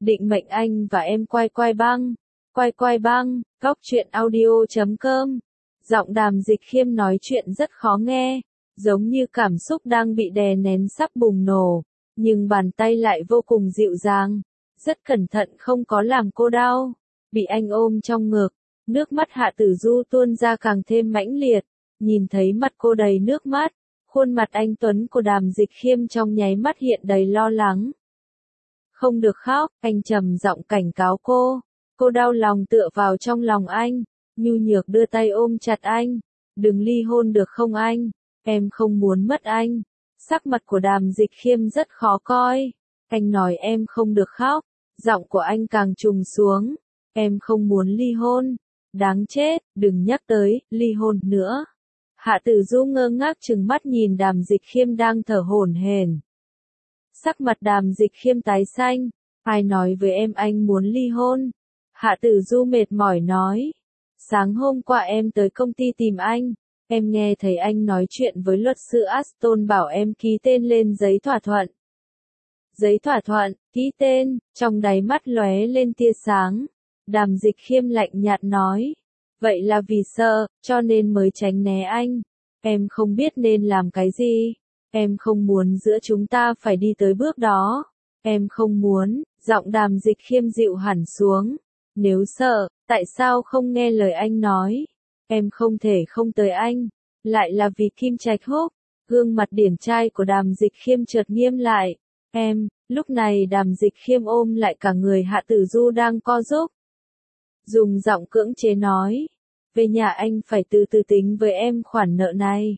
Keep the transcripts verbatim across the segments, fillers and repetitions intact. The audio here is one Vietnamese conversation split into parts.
định mệnh anh và em quay quay băng, quay quay băng, góc truyện audio chấm com. Giọng Đàm Dịch Khiêm nói chuyện rất khó nghe, giống như cảm xúc đang bị đè nén sắp bùng nổ, nhưng bàn tay lại vô cùng dịu dàng, rất cẩn thận không có làm cô đau. Bị anh ôm trong ngực, nước mắt Hạ Tử Du tuôn ra càng thêm mãnh liệt, nhìn thấy mặt cô đầy nước mắt, khuôn mặt anh tuấn của Đàm Dịch Khiêm trong nháy mắt hiện đầy lo lắng. Không được khóc, anh trầm giọng cảnh cáo cô. Cô đau lòng tựa vào trong lòng anh, nhu nhược đưa tay ôm chặt anh. Đừng ly hôn được không anh? Em không muốn mất anh. Sắc mặt của Đàm Dịch Khiêm rất khó coi. Anh nói em không được khóc. Giọng của anh càng trùng xuống. Em không muốn ly hôn. Đáng chết, đừng nhắc tới ly hôn nữa. Hạ Tử Du ngơ ngác trừng mắt nhìn Đàm Dịch Khiêm đang thở hổn hển. Sắc mặt Đàm Dịch Khiêm tái xanh. Ai nói với em anh muốn ly hôn? Hạ Tử Du mệt mỏi nói. Sáng hôm qua em tới công ty tìm anh. Em nghe thấy anh nói chuyện với luật sư Aston bảo em ký tên lên giấy thỏa thuận. Giấy thỏa thuận, ký tên, trong đáy mắt lóe lên tia sáng. Đàm Dịch Khiêm lạnh nhạt nói. Vậy là vì sợ, cho nên mới tránh né anh. Em không biết nên làm cái gì. Em không muốn giữa chúng ta phải đi tới bước đó. Em không muốn, giọng Đàm Dịch Khiêm dịu hẳn xuống. Nếu sợ, tại sao không nghe lời anh nói? Em không thể không tới anh. Lại là vì Kim Trạch Húc. Gương mặt điển trai của Đàm Dịch Khiêm chợt nghiêm lại. Em, lúc này Đàm Dịch Khiêm ôm lại cả người Hạ Tử Du đang co rúm. Dùng giọng cưỡng chế nói. Về nhà anh phải từ từ tính với em khoản nợ này.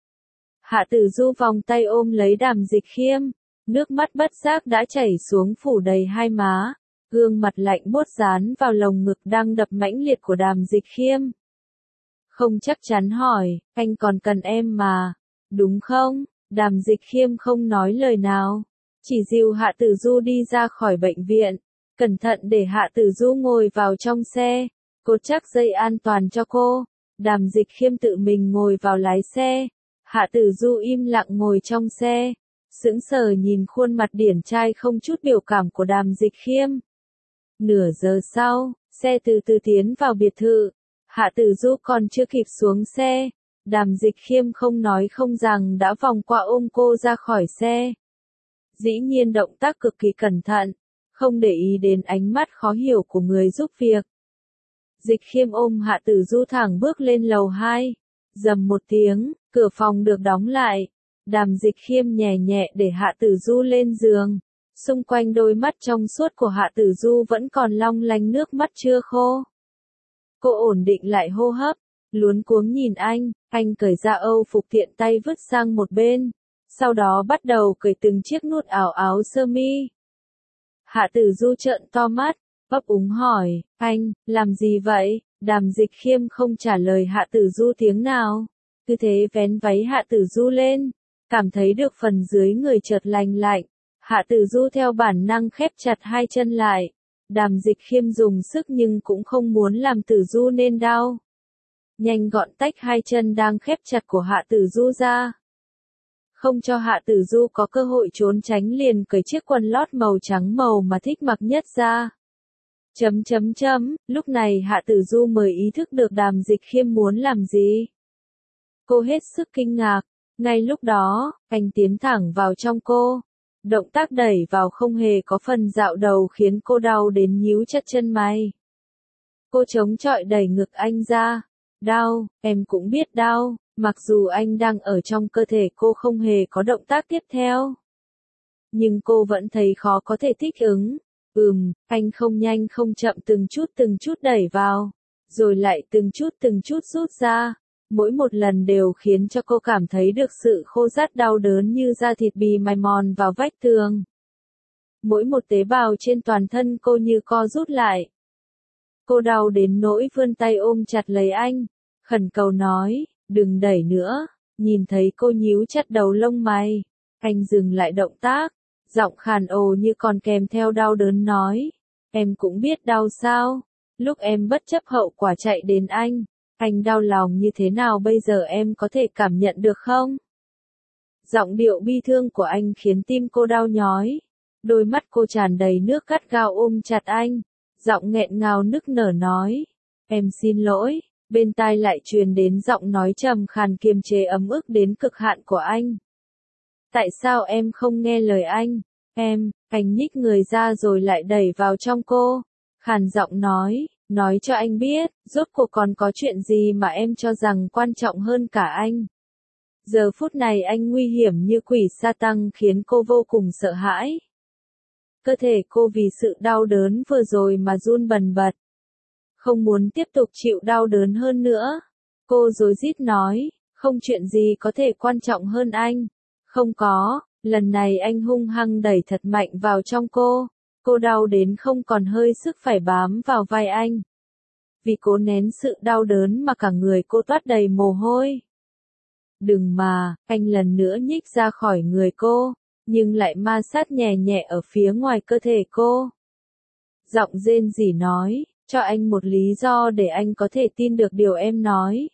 Hạ Tử Du vòng tay ôm lấy Đàm Dịch Khiêm. Nước mắt bất giác đã chảy xuống phủ đầy hai má. Gương mặt lạnh buốt dán vào lồng ngực đang đập mãnh liệt của Đàm Dịch Khiêm. Không chắc chắn hỏi, anh còn cần em mà, đúng không? Đàm Dịch Khiêm không nói lời nào, chỉ dìu Hạ Tử Du đi ra khỏi bệnh viện, cẩn thận để Hạ Tử Du ngồi vào trong xe, cột chắc dây an toàn cho cô. Đàm Dịch Khiêm tự mình ngồi vào lái xe, Hạ Tử Du im lặng ngồi trong xe, sững sờ nhìn khuôn mặt điển trai không chút biểu cảm của Đàm Dịch Khiêm. Nửa giờ sau, xe từ từ tiến vào biệt thự. Hạ Tử Du còn chưa kịp xuống xe. Đàm Dịch Khiêm không nói không rằng đã vòng qua ôm cô ra khỏi xe. Dĩ nhiên động tác cực kỳ cẩn thận, không để ý đến ánh mắt khó hiểu của người giúp việc. Dịch Khiêm ôm Hạ Tử Du thẳng bước lên lầu hai. Rầm một tiếng, cửa phòng được đóng lại. Đàm Dịch Khiêm nhẹ nhẹ để Hạ Tử Du lên giường. Xung quanh đôi mắt trong suốt của Hạ Tử Du vẫn còn long lanh nước mắt chưa khô. Cô ổn định lại hô hấp, luống cuống nhìn anh, anh cởi ra âu phục tiện tay vứt sang một bên, sau đó bắt đầu cởi từng chiếc nút áo áo sơ mi. Hạ Tử Du trợn to mắt, ấp úng hỏi, anh, làm gì vậy? Đàm Dịch Khiêm không trả lời Hạ Tử Du tiếng nào, cứ thế vén váy Hạ Tử Du lên, cảm thấy được phần dưới người chợt lành lạnh. Hạ Tử Du theo bản năng khép chặt hai chân lại. Đàm Dịch Khiêm dùng sức nhưng cũng không muốn làm Tử Du nên đau. Nhanh gọn tách hai chân đang khép chặt của Hạ Tử Du ra. Không cho Hạ Tử Du có cơ hội trốn tránh liền cởi chiếc quần lót màu trắng màu mà thích mặc nhất ra. Chấm chấm chấm, lúc này Hạ Tử Du mới ý thức được Đàm Dịch Khiêm muốn làm gì. Cô hết sức kinh ngạc. Ngay lúc đó, anh tiến thẳng vào trong cô. Động tác đẩy vào không hề có phần dạo đầu khiến cô đau đến nhíu chặt chân mày. Cô chống chọi đẩy ngực anh ra. Đau, em cũng biết đau, mặc dù anh đang ở trong cơ thể cô không hề có động tác tiếp theo. Nhưng cô vẫn thấy khó có thể thích ứng. Ừm, anh không nhanh không chậm từng chút từng chút đẩy vào, rồi lại từng chút từng chút rút ra. Mỗi một lần đều khiến cho cô cảm thấy được sự khô rát đau đớn như da thịt bị mài mòn vào vách tường. Mỗi một tế bào trên toàn thân cô như co rút lại. Cô đau đến nỗi vươn tay ôm chặt lấy anh, khẩn cầu nói, đừng đẩy nữa. Nhìn thấy cô nhíu chặt đầu lông mày, anh dừng lại động tác, giọng khàn ồ như còn kèm theo đau đớn nói, em cũng biết đau sao, lúc em bất chấp hậu quả chạy đến anh. Anh đau lòng như thế nào bây giờ em có thể cảm nhận được không? Giọng điệu bi thương của anh khiến tim cô đau nhói. Đôi mắt cô tràn đầy nước gắt gao ôm chặt anh, giọng nghẹn ngào nức nở nói, em xin lỗi, bên tai lại truyền đến giọng nói trầm khàn kiềm chế ấm ức đến cực hạn của anh. Tại sao em không nghe lời anh? Em, anh nhích người ra rồi lại đẩy vào trong cô, khàn giọng nói, nói cho anh biết, rốt cuộc còn có chuyện gì mà em cho rằng quan trọng hơn cả anh. Giờ phút này anh nguy hiểm như quỷ sa tăng khiến cô vô cùng sợ hãi. Cơ thể cô vì sự đau đớn vừa rồi mà run bần bật. Không muốn tiếp tục chịu đau đớn hơn nữa. Cô rối rít nói, không chuyện gì có thể quan trọng hơn anh. Không có, lần này anh hung hăng đẩy thật mạnh vào trong cô. Cô đau đến không còn hơi sức phải bám vào vai anh. Vì cố nén sự đau đớn mà cả người cô toát đầy mồ hôi. Đừng mà, anh lần nữa nhích ra khỏi người cô, nhưng lại ma sát nhẹ nhẹ ở phía ngoài cơ thể cô. Giọng rên rỉ nói, cho anh một lý do để anh có thể tin được điều em nói.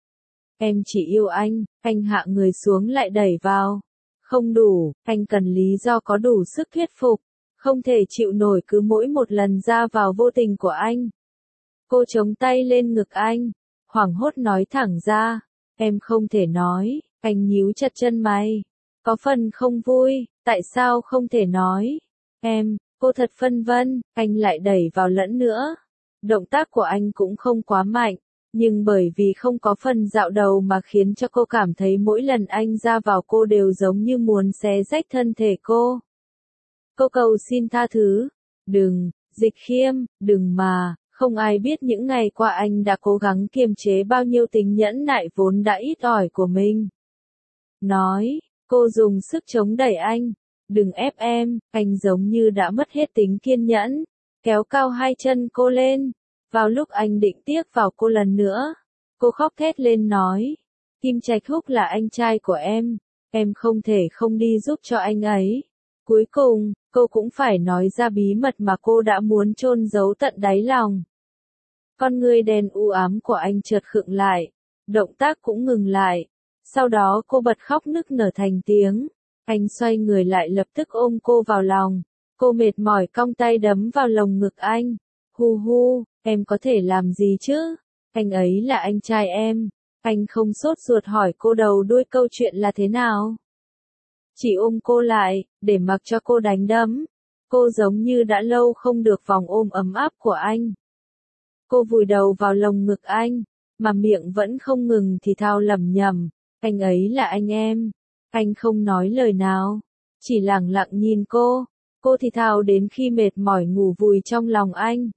Em chỉ yêu anh, anh hạ người xuống lại đẩy vào. Không đủ, anh cần lý do có đủ sức thuyết phục, không thể chịu nổi cứ mỗi một lần ra vào vô tình của anh. Cô chống tay lên ngực anh, hoảng hốt nói thẳng ra, em không thể nói, anh nhíu chặt chân mày. Có phần không vui, tại sao không thể nói? Em, cô thật phân vân, anh lại đẩy vào lẫn nữa. Động tác của anh cũng không quá mạnh, nhưng bởi vì không có phần dạo đầu mà khiến cho cô cảm thấy mỗi lần anh ra vào cô đều giống như muốn xé rách thân thể cô. Cô cầu xin tha thứ. Đừng, Dịch Khiêm, đừng mà, không ai biết những ngày qua anh đã cố gắng kiềm chế bao nhiêu tính nhẫn nại vốn đã ít ỏi của mình. Nói, cô dùng sức chống đẩy anh. Đừng ép em, anh giống như đã mất hết tính kiên nhẫn. Kéo cao hai chân cô lên. Vào lúc anh định tiếc vào cô lần nữa, cô khóc thét lên nói, Kim Trạch Húc là anh trai của em, em không thể không đi giúp cho anh ấy. Cuối cùng, cô cũng phải nói ra bí mật mà cô đã muốn chôn giấu tận đáy lòng. Con người đen u ám của anh chợt khựng lại, động tác cũng ngừng lại. Sau đó cô bật khóc nức nở thành tiếng. Anh xoay người lại lập tức ôm cô vào lòng. Cô mệt mỏi cong tay đấm vào lồng ngực anh. Hu hu, em có thể làm gì chứ? Anh ấy là anh trai em. Anh không sốt ruột hỏi cô đầu đuôi câu chuyện là thế nào. Chỉ ôm cô lại, để mặc cho cô đánh đấm. Cô giống như đã lâu không được vòng ôm ấm áp của anh. Cô vùi đầu vào lồng ngực anh, mà miệng vẫn không ngừng thì thào lẩm nhẩm. Anh ấy là anh em. Anh không nói lời nào, chỉ lặng lặng nhìn cô. Cô thì thào đến khi mệt mỏi ngủ vùi trong lòng anh.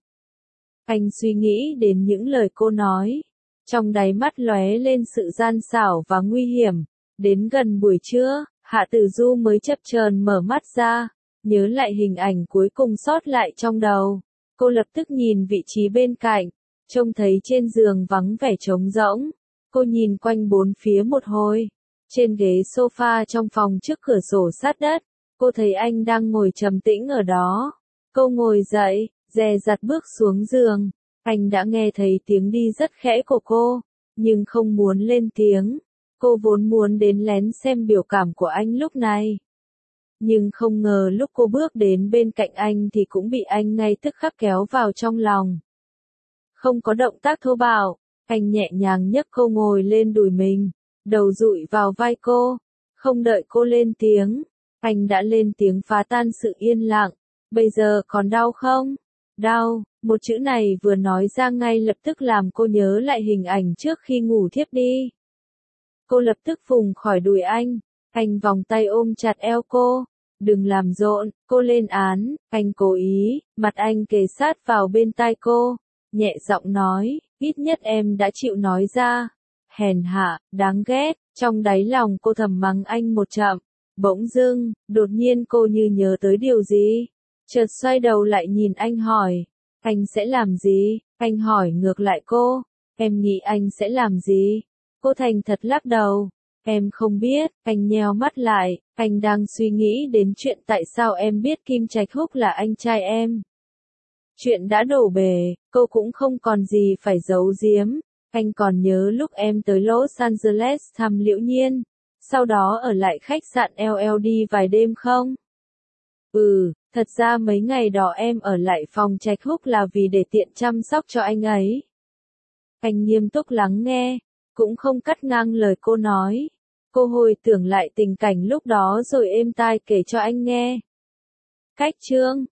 Anh suy nghĩ đến những lời cô nói. Trong đáy mắt lóe lên sự gian xảo và nguy hiểm. Đến gần buổi trưa, Hạ Tử Du mới chập chờn mở mắt ra. Nhớ lại hình ảnh cuối cùng sót lại trong đầu. Cô lập tức nhìn vị trí bên cạnh. Trông thấy trên giường vắng vẻ trống rỗng. Cô nhìn quanh bốn phía một hồi. Trên ghế sofa trong phòng trước cửa sổ sát đất. Cô thấy anh đang ngồi trầm tĩnh ở đó. Cô ngồi dậy, dè dặt bước xuống giường. Anh đã nghe thấy tiếng đi rất khẽ của cô, nhưng không muốn lên tiếng. Cô vốn muốn đến lén xem biểu cảm của anh lúc này. Nhưng không ngờ lúc cô bước đến bên cạnh anh thì cũng bị anh ngay tức khắc kéo vào trong lòng. Không có động tác thô bạo, anh nhẹ nhàng nhấc cô ngồi lên đùi mình, đầu dụi vào vai cô. Không đợi cô lên tiếng, anh đã lên tiếng phá tan sự yên lặng. Bây giờ còn đau không? Đau, một chữ này vừa nói ra ngay lập tức làm cô nhớ lại hình ảnh trước khi ngủ thiếp đi. Cô lập tức phùng khỏi đùi anh, anh vòng tay ôm chặt eo cô. Đừng làm rộn, cô lên án, anh cố ý, mặt anh kề sát vào bên tai cô, nhẹ giọng nói, ít nhất em đã chịu nói ra. Hèn hạ, đáng ghét, trong đáy lòng cô thầm mắng anh một trận. Bỗng dưng, đột nhiên cô như nhớ tới điều gì. Chợt xoay đầu lại nhìn anh hỏi, anh sẽ làm gì? Anh hỏi ngược lại cô, em nghĩ anh sẽ làm gì? Cô thành thật lắc đầu, em không biết. Anh nheo mắt lại, anh đang suy nghĩ đến chuyện tại sao em biết Kim Trạch Húc là anh trai em. Chuyện đã đổ bể, cô cũng không còn gì phải giấu giếm. Anh còn nhớ lúc em tới Los Angeles thăm Liễu Nhiên, sau đó ở lại khách sạn L L D vài đêm không? Ừ, Thật ra mấy ngày đó em ở lại phòng Trạch Húc là vì để tiện chăm sóc cho anh ấy. Anh nghiêm túc lắng nghe, cũng không cắt ngang lời cô nói. Cô hồi tưởng lại tình cảnh lúc đó rồi êm tai kể cho anh nghe. Cách chương